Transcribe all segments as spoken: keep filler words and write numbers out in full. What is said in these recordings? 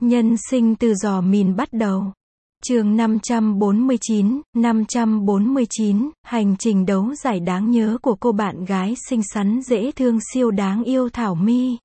Nhân sinh từ giò mìn bắt đầu. Chương năm trăm bốn mươi chín, năm trăm bốn mươi chín, hành trình đấu giải đáng nhớ của cô bạn gái xinh xắn dễ thương siêu đáng yêu Thảo My.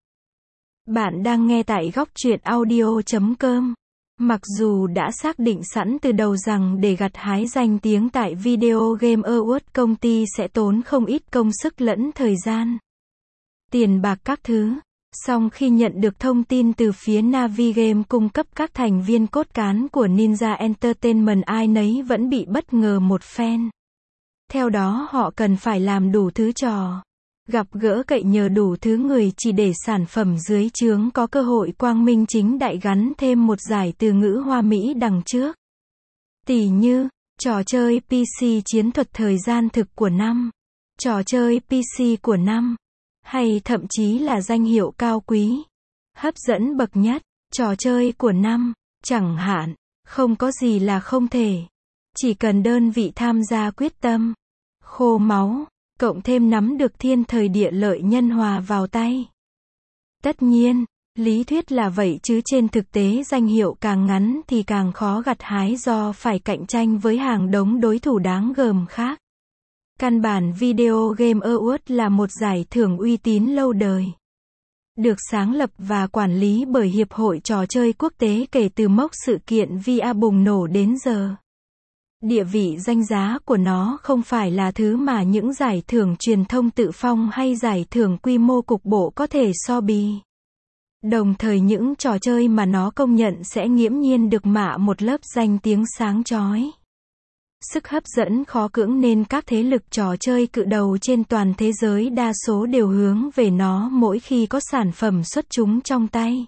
Bạn đang nghe tại góc truyện audio chấm com. Mặc dù đã xác định sẵn từ đầu rằng để gặt hái danh tiếng tại Video Game Awards công ty sẽ tốn không ít công sức lẫn thời gian, tiền bạc các thứ. Song khi nhận được thông tin từ phía Navi Game cung cấp các thành viên cốt cán của Ninja Entertainment, ai nấy vẫn bị bất ngờ một phen. Theo đó họ cần phải làm đủ thứ trò, gặp gỡ cậy nhờ đủ thứ người chỉ để sản phẩm dưới trướng có cơ hội quang minh chính đại gắn thêm một giải từ ngữ hoa mỹ đằng trước. Tỉ như, trò chơi pê xê chiến thuật thời gian thực của năm, trò chơi pê xê của năm, hay thậm chí là danh hiệu cao quý, hấp dẫn bậc nhất, trò chơi của năm, chẳng hạn. Không có gì là không thể. Chỉ cần đơn vị tham gia quyết tâm, khô máu, cộng thêm nắm được thiên thời địa lợi nhân hòa vào tay. Tất nhiên, lý thuyết là vậy chứ trên thực tế danh hiệu càng ngắn thì càng khó gặt hái do phải cạnh tranh với hàng đống đối thủ đáng gờm khác. Căn bản Video Game Awards là một giải thưởng uy tín lâu đời, được sáng lập và quản lý bởi Hiệp hội Trò chơi Quốc tế kể từ mốc sự kiện vê rờ bùng nổ đến giờ. Địa vị danh giá của nó không phải là thứ mà những giải thưởng truyền thông tự phong hay giải thưởng quy mô cục bộ có thể so bì. Đồng thời những trò chơi mà nó công nhận sẽ nghiễm nhiên được mạ một lớp danh tiếng sáng chói, sức hấp dẫn khó cưỡng nên các thế lực trò chơi cự đầu trên toàn thế giới đa số đều hướng về nó mỗi khi có sản phẩm xuất chúng trong tay.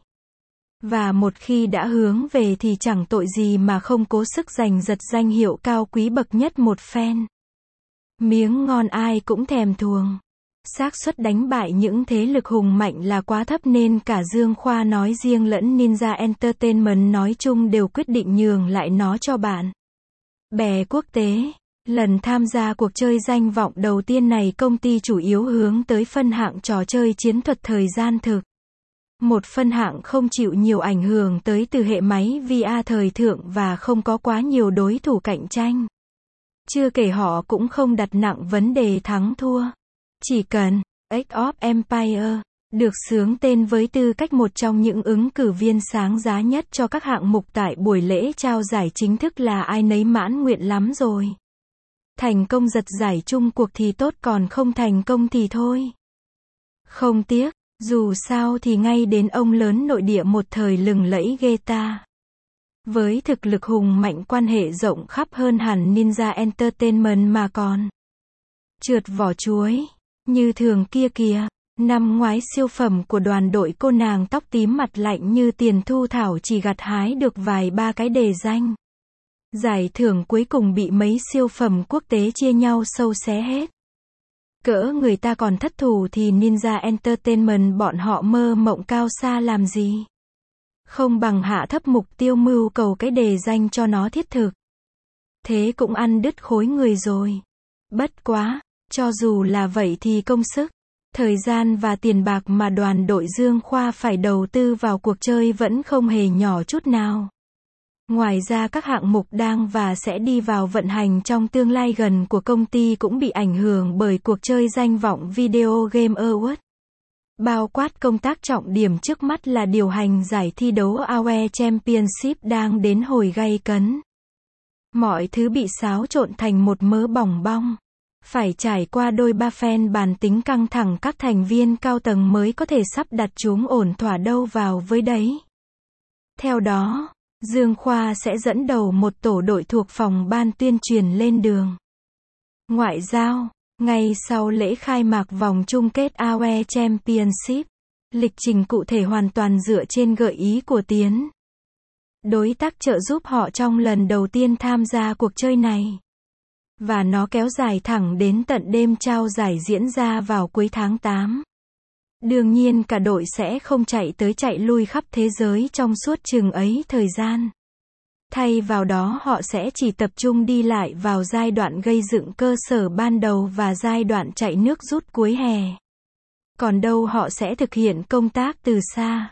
Và một khi đã hướng về thì chẳng tội gì mà không cố sức giành giật danh hiệu cao quý bậc nhất một phen. Miếng ngon ai cũng thèm thuồng. Xác suất đánh bại những thế lực hùng mạnh là quá thấp nên cả Dương Khoa nói riêng lẫn Ninja Entertainment nói chung đều quyết định nhường lại nó cho bạn bè quốc tế. Lần tham gia cuộc chơi danh vọng đầu tiên này, công ty chủ yếu hướng tới phân hạng trò chơi chiến thuật thời gian thực. Một phân hạng không chịu nhiều ảnh hưởng tới từ hệ máy vê rờ thời thượng và không có quá nhiều đối thủ cạnh tranh. Chưa kể họ cũng không đặt nặng vấn đề thắng thua. Chỉ cần Age of Empire được xướng tên với tư cách một trong những ứng cử viên sáng giá nhất cho các hạng mục tại buổi lễ trao giải chính thức là ai nấy mãn nguyện lắm rồi. Thành công giật giải chung cuộc thì tốt, còn không thành công thì thôi. Không tiếc, dù sao thì ngay đến ông lớn nội địa một thời lừng lẫy Geta, với thực lực hùng mạnh, quan hệ rộng khắp hơn hẳn Ninja Entertainment mà còn trượt vỏ chuối như thường kia kìa. Năm ngoái siêu phẩm của đoàn đội cô nàng tóc tím mặt lạnh như tiền Thu Thảo chỉ gặt hái được vài ba cái đề danh. Giải thưởng cuối cùng bị mấy siêu phẩm quốc tế chia nhau sâu xé hết. Cỡ người ta còn thất thủ thì Ninja Entertainment bọn họ mơ mộng cao xa làm gì. Không bằng hạ thấp mục tiêu mưu cầu cái đề danh cho nó thiết thực. Thế cũng ăn đứt khối người rồi. Bất quá, cho dù là vậy thì công sức, thời gian và tiền bạc mà đoàn đội Dương Khoa phải đầu tư vào cuộc chơi vẫn không hề nhỏ chút nào. Ngoài ra các hạng mục đang và sẽ đi vào vận hành trong tương lai gần của công ty cũng bị ảnh hưởng bởi cuộc chơi danh vọng Video Game Awards. Bao quát công tác trọng điểm trước mắt là điều hành giải thi đấu a o e Championship đang đến hồi gay cấn. Mọi thứ bị xáo trộn thành một mớ bòng bong. Phải trải qua đôi ba phen bàn tính căng thẳng các thành viên cao tầng mới có thể sắp đặt chúng ổn thỏa đâu vào với đấy. Theo đó, Dương Khoa sẽ dẫn đầu một tổ đội thuộc phòng ban tuyên truyền lên đường ngoại giao, ngay sau lễ khai mạc vòng chung kết a o e Championship. Lịch trình cụ thể hoàn toàn dựa trên gợi ý của Tiến, đối tác trợ giúp họ trong lần đầu tiên tham gia cuộc chơi này. Và nó kéo dài thẳng đến tận đêm trao giải diễn ra vào cuối tháng tám. Đương nhiên cả đội sẽ không chạy tới chạy lui khắp thế giới trong suốt chừng ấy thời gian. Thay vào đó họ sẽ chỉ tập trung đi lại vào giai đoạn gây dựng cơ sở ban đầu và giai đoạn chạy nước rút cuối hè. Còn đâu họ sẽ thực hiện công tác từ xa.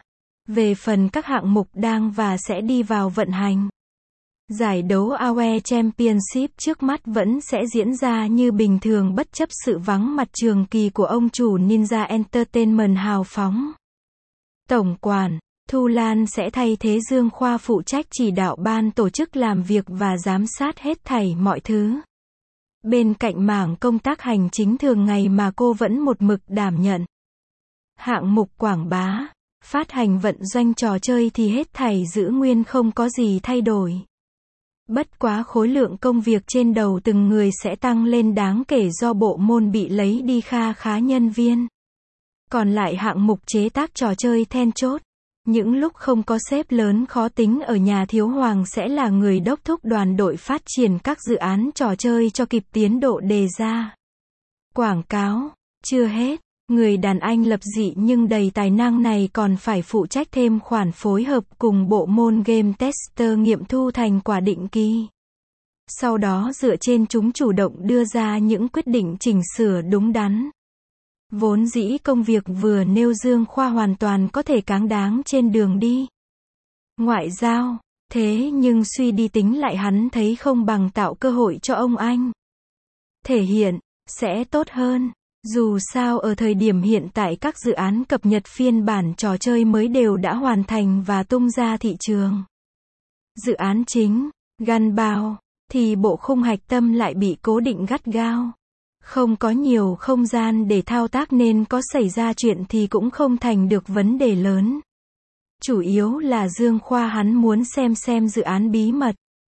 Về phần các hạng mục đang và sẽ đi vào vận hành, giải đấu a o e Championship trước mắt vẫn sẽ diễn ra như bình thường bất chấp sự vắng mặt trường kỳ của ông chủ Ninja Entertainment hào phóng. Tổng quản Thu Lan sẽ thay thế Dương Khoa phụ trách chỉ đạo ban tổ chức làm việc và giám sát hết thảy mọi thứ. Bên cạnh mảng công tác hành chính thường ngày mà cô vẫn một mực đảm nhận. Hạng mục quảng bá, phát hành vận doanh trò chơi thì hết thảy giữ nguyên không có gì thay đổi. Bất quá khối lượng công việc trên đầu từng người sẽ tăng lên đáng kể do bộ môn bị lấy đi kha khá nhân viên. Còn lại hạng mục chế tác trò chơi then chốt, những lúc không có sếp lớn khó tính ở nhà Thiếu Hoàng sẽ là người đốc thúc đoàn đội phát triển các dự án trò chơi cho kịp tiến độ đề ra. Quảng cáo, chưa hết, người đàn anh lập dị nhưng đầy tài năng này còn phải phụ trách thêm khoản phối hợp cùng bộ môn game tester nghiệm thu thành quả định kỳ. Sau đó dựa trên chúng chủ động đưa ra những quyết định chỉnh sửa đúng đắn. Vốn dĩ công việc vừa nêu Dương Khoa hoàn toàn có thể cáng đáng trên đường đi ngoại giao, thế nhưng suy đi tính lại hắn thấy không bằng tạo cơ hội cho ông anh thể hiện, sẽ tốt hơn. Dù sao ở thời điểm hiện tại các dự án cập nhật phiên bản trò chơi mới đều đã hoàn thành và tung ra thị trường. Dự án chính, Gunbound, thì bộ khung hạch tâm lại bị cố định gắt gao. Không có nhiều không gian để thao tác nên có xảy ra chuyện thì cũng không thành được vấn đề lớn. Chủ yếu là Dương Khoa hắn muốn xem xem dự án bí mật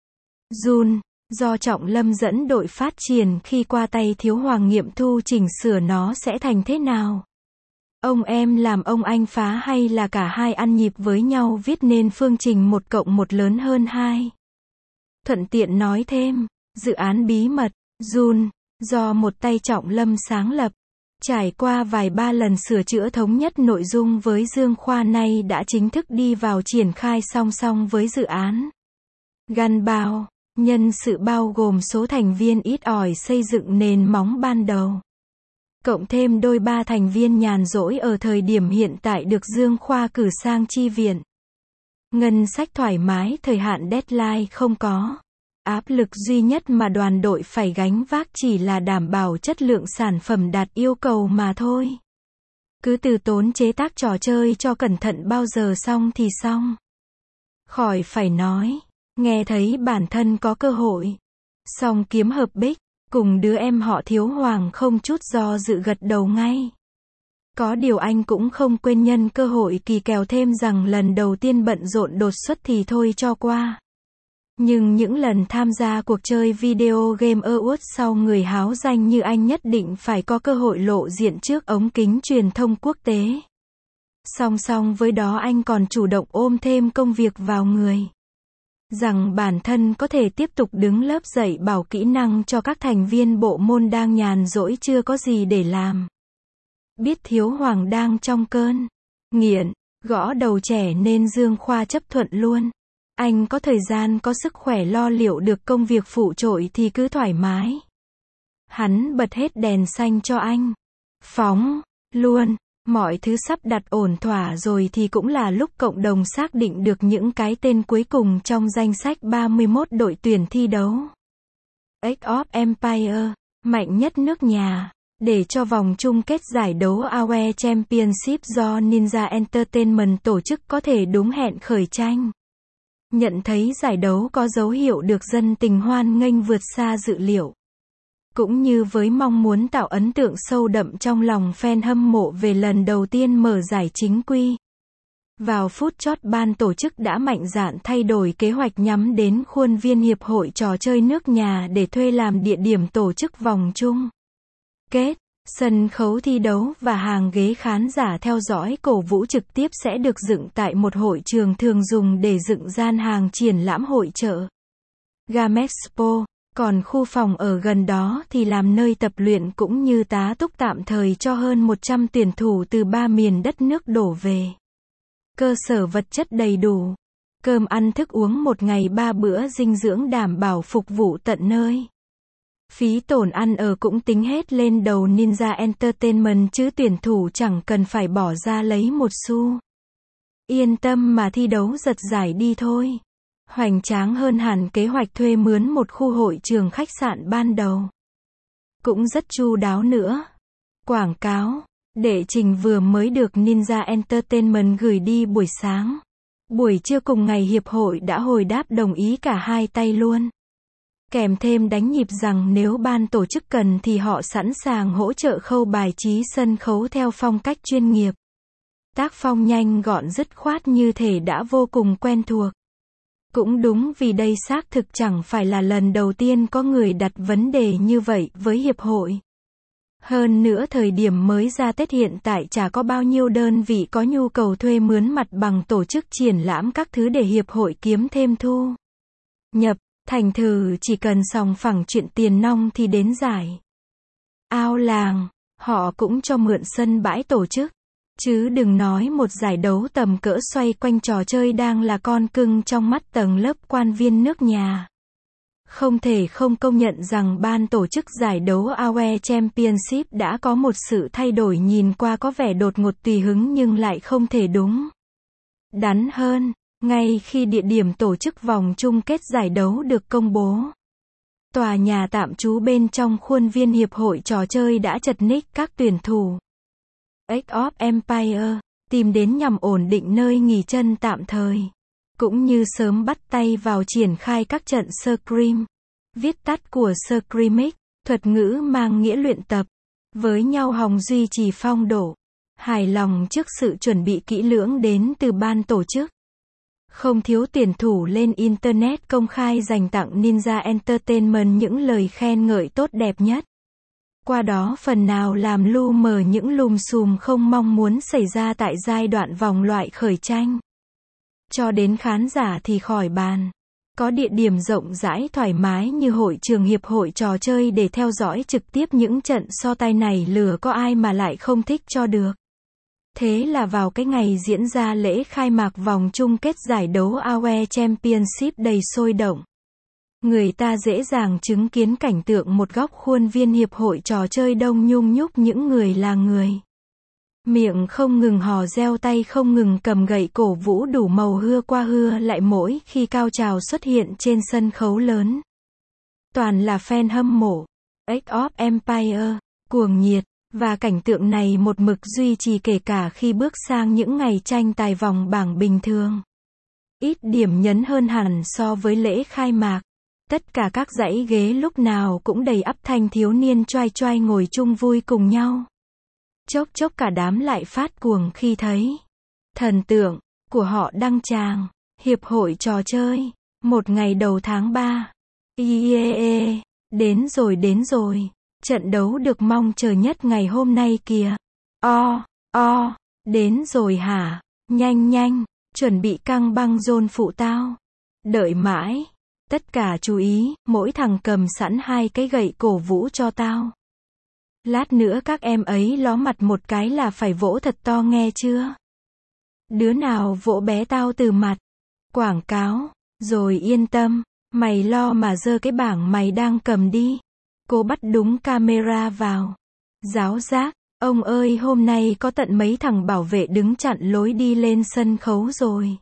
Jun, do Trọng Lâm dẫn đội phát triển khi qua tay Thiếu Hoàng nghiệm thu chỉnh sửa nó sẽ thành thế nào. Ông em làm ông anh phá hay là cả hai ăn nhịp với nhau viết nên phương trình một cộng một lớn hơn hai. Thuận tiện nói thêm, dự án bí mật Jun, do một tay Trọng Lâm sáng lập, trải qua vài ba lần sửa chữa thống nhất nội dung với Dương Khoa nay đã chính thức đi vào triển khai song song với dự án Gunbound. Nhân sự bao gồm số thành viên ít ỏi xây dựng nền móng ban đầu. Cộng thêm đôi ba thành viên nhàn rỗi ở thời điểm hiện tại được Dương Khoa cử sang chi viện. Ngân sách thoải mái, thời hạn deadline không có. Áp lực duy nhất mà đoàn đội phải gánh vác chỉ là đảm bảo chất lượng sản phẩm đạt yêu cầu mà thôi. Cứ từ tốn chế tác trò chơi cho cẩn thận bao giờ xong thì xong. Khỏi phải nói, nghe thấy bản thân có cơ hội. Xong kiếm hợp bích, cùng đứa em họ Thiếu Hoàng không chút do dự gật đầu ngay. Có điều anh cũng không quên nhân cơ hội kỳ kèo thêm rằng lần đầu tiên bận rộn đột xuất thì thôi cho qua. Nhưng những lần tham gia cuộc chơi Video Game Awards sau người háo danh như anh nhất định phải có cơ hội lộ diện trước ống kính truyền thông quốc tế. Song song với đó anh còn chủ động ôm thêm công việc vào người. Rằng bản thân có thể tiếp tục đứng lớp dạy bảo kỹ năng cho các thành viên bộ môn đang nhàn rỗi chưa có gì để làm. Biết Thiếu Hoàng đang trong cơn nghiện, gõ đầu trẻ nên Dương Khoa chấp thuận luôn. Anh có thời gian có sức khỏe lo liệu được công việc phụ trội thì cứ thoải mái. Hắn bật hết đèn xanh cho anh. Phóng, luôn. Mọi thứ sắp đặt ổn thỏa rồi thì cũng là lúc cộng đồng xác định được những cái tên cuối cùng trong danh sách ba mươi mốt đội tuyển thi đấu. Age of Empire, mạnh nhất nước nhà, để cho vòng chung kết giải đấu a o e Championship do Ninja Entertainment tổ chức có thể đúng hẹn khởi tranh. Nhận thấy giải đấu có dấu hiệu được dân tình hoan nghênh vượt xa dự liệu. Cũng như với mong muốn tạo ấn tượng sâu đậm trong lòng fan hâm mộ về lần đầu tiên mở giải chính quy. Vào phút chót ban tổ chức đã mạnh dạn thay đổi kế hoạch nhắm đến khuôn viên Hiệp hội trò chơi nước nhà để thuê làm địa điểm tổ chức vòng chung kết. Sân khấu thi đấu và hàng ghế khán giả theo dõi cổ vũ trực tiếp sẽ được dựng tại một hội trường thường dùng để dựng gian hàng triển lãm hội chợ Gamexpo. Còn khu phòng ở gần đó thì làm nơi tập luyện cũng như tá túc tạm thời cho hơn một trăm tuyển thủ từ ba miền đất nước đổ về. Cơ sở vật chất đầy đủ. Cơm ăn thức uống một ngày ba bữa dinh dưỡng đảm bảo phục vụ tận nơi. Phí tổn ăn ở cũng tính hết lên đầu Ninja Entertainment chứ tuyển thủ chẳng cần phải bỏ ra lấy một xu. Yên tâm mà thi đấu giật giải đi thôi. Hoành tráng hơn hẳn kế hoạch thuê mướn một khu hội trường khách sạn ban đầu. Cũng rất chu đáo nữa. Quảng cáo. Đệ trình vừa mới được Ninja Entertainment gửi đi buổi sáng. Buổi trưa cùng ngày hiệp hội đã hồi đáp đồng ý cả hai tay luôn. Kèm thêm đánh nhịp rằng nếu ban tổ chức cần thì họ sẵn sàng hỗ trợ khâu bài trí sân khấu theo phong cách chuyên nghiệp. Tác phong nhanh gọn dứt khoát như thể đã vô cùng quen thuộc. Cũng đúng vì đây xác thực chẳng phải là lần đầu tiên có người đặt vấn đề như vậy với hiệp hội. Hơn nữa thời điểm mới ra Tết hiện tại chả có bao nhiêu đơn vị có nhu cầu thuê mướn mặt bằng tổ chức triển lãm các thứ để hiệp hội kiếm thêm thu nhập. Thành thử chỉ cần sòng phẳng chuyện tiền nong thì đến giải ao làng, họ cũng cho mượn sân bãi tổ chức. Chứ đừng nói một giải đấu tầm cỡ xoay quanh trò chơi đang là con cưng trong mắt tầng lớp quan viên nước nhà. Không thể không công nhận rằng ban tổ chức giải đấu a u e Championship đã có một sự thay đổi nhìn qua có vẻ đột ngột tùy hứng nhưng lại không thể đúng đắn hơn. Ngay khi địa điểm tổ chức vòng chung kết giải đấu được công bố, tòa nhà tạm trú bên trong khuôn viên hiệp hội trò chơi đã chật ních các tuyển thủ Age of Empire tìm đến nhằm ổn định nơi nghỉ chân tạm thời, cũng như sớm bắt tay vào triển khai các trận Scrim, viết tắt của Scrimmage, thuật ngữ mang nghĩa luyện tập, với nhau hòng duy trì phong độ hài lòng trước sự chuẩn bị kỹ lưỡng đến từ ban tổ chức. Không thiếu tuyển thủ lên Internet công khai dành tặng Ninja Entertainment những lời khen ngợi tốt đẹp nhất. Qua đó phần nào làm lu mờ những lùm xùm không mong muốn xảy ra tại giai đoạn vòng loại khởi tranh. Cho đến khán giả thì khỏi bàn. Có địa điểm rộng rãi thoải mái như hội trường hiệp hội trò chơi để theo dõi trực tiếp những trận so tài này lừa có ai mà lại không thích cho được. Thế là vào cái ngày diễn ra lễ khai mạc vòng chung kết giải đấu a u e Championship đầy sôi động, người ta dễ dàng chứng kiến cảnh tượng một góc khuôn viên hiệp hội trò chơi đông nhung nhúc những người là người. Miệng không ngừng hò reo, tay không ngừng cầm gậy cổ vũ đủ màu hưa qua hưa lại mỗi khi cao trào xuất hiện trên sân khấu lớn. Toàn là fan hâm mộ, Age of Empire, cuồng nhiệt. Và cảnh tượng này một mực duy trì kể cả khi bước sang những ngày tranh tài vòng bảng bình thường. Ít điểm nhấn hơn hẳn so với lễ khai mạc. Tất cả các dãy ghế lúc nào cũng đầy ắp thanh thiếu niên choai choai ngồi chung vui cùng nhau. Chốc chốc cả đám lại phát cuồng khi thấy thần tượng của họ đăng tràng. Hiệp hội trò chơi, một ngày đầu tháng ba. Yeah, đến rồi đến rồi. Trận đấu được mong chờ nhất ngày hôm nay kìa. O, o, đến rồi hả? Nhanh nhanh, chuẩn bị căng băng rôn phụ tao. Đợi mãi. Tất cả chú ý, mỗi thằng cầm sẵn hai cái gậy cổ vũ cho tao. Lát nữa các em ấy ló mặt một cái là phải vỗ thật to nghe chưa? Đứa nào vỗ bé tao từ mặt. Quảng cáo. Rồi yên tâm, mày lo mà giơ cái bảng mày đang cầm đi. Cô bắt đúng camera vào. Giáo giác, ông ơi hôm nay có tận mấy thằng bảo vệ đứng chặn lối đi lên sân khấu rồi.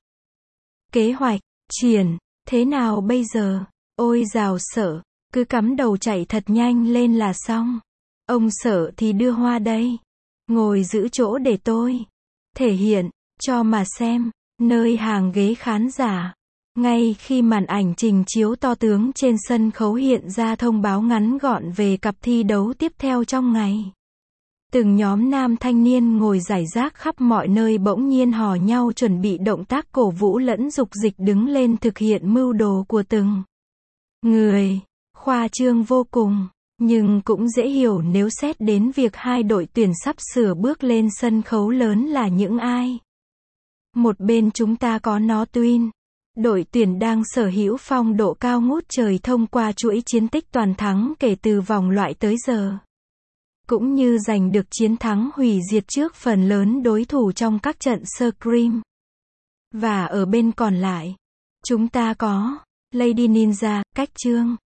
Kế hoạch, triển, thế nào bây giờ? Ôi dào Sở, cứ cắm đầu chạy thật nhanh lên là xong. Ông Sở thì đưa hoa đây. Ngồi giữ chỗ để tôi thể hiện, cho mà xem, nơi hàng ghế khán giả. Ngay khi màn ảnh trình chiếu to tướng trên sân khấu hiện ra thông báo ngắn gọn về cặp thi đấu tiếp theo trong ngày. Từng nhóm nam thanh niên ngồi rải rác khắp mọi nơi bỗng nhiên hò nhau chuẩn bị động tác cổ vũ lẫn dục dịch đứng lên thực hiện mưu đồ của từng người. Khoa trương vô cùng, nhưng cũng dễ hiểu nếu xét đến việc hai đội tuyển sắp sửa bước lên sân khấu lớn là những ai. Một bên chúng ta có nó Twin. Đội tuyển đang sở hữu phong độ cao ngút trời thông qua chuỗi chiến tích toàn thắng kể từ vòng loại tới giờ. Cũng như giành được chiến thắng hủy diệt trước phần lớn đối thủ trong các trận Scrim. Và ở bên còn lại, chúng ta có Lady Ninja, Cách Trương,